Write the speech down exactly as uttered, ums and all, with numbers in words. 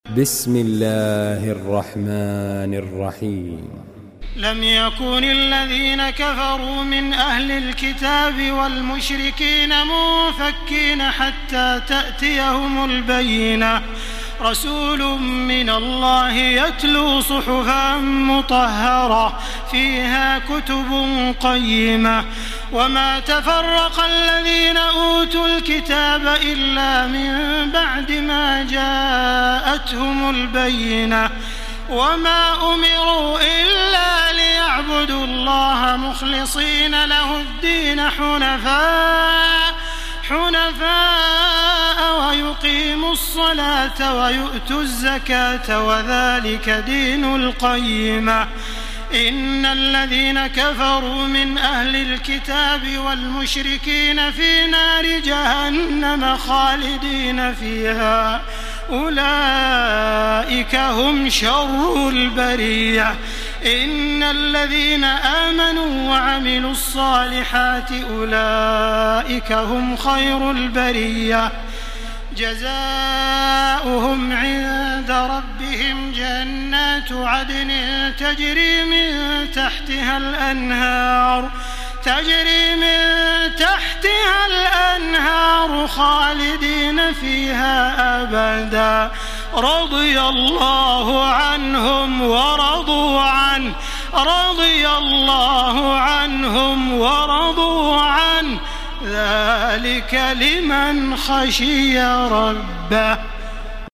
بسم الله الرحمن الرحيم. لم يكن الذين كفروا من أهل الكتاب والمشركين منفكين حتى تأتيهم البينة، رسول من الله يتلو صحفا مطهرة فيها كتب قيمة. وما تفرق الذين أوتوا الكتاب إلا من بعد ما جاءتهم البينة، وما أمروا إلا ليعبدوا الله مخلصين له الدين حنفاء حنفاء ويقيموا الصلاة ويؤتوا الزكاة وذلك دين القيمة. إن الذين كفروا من أهل الكتاب والمشركين في نار جهنم خالدين فيها، أولئك هم شر البرية. إن الذين آمنوا وعملوا الصالحات أولئك هم خير البرية، جزاؤهم عند ربهم جنات عدن تجري من تحتها الأنهار تجري من تحتها الأنهار خالدين فيها أبدا، رضي الله عنهم ورضوا عنه رضي الله عنهم ورضوا عنه ذلك لمن خشي ربه.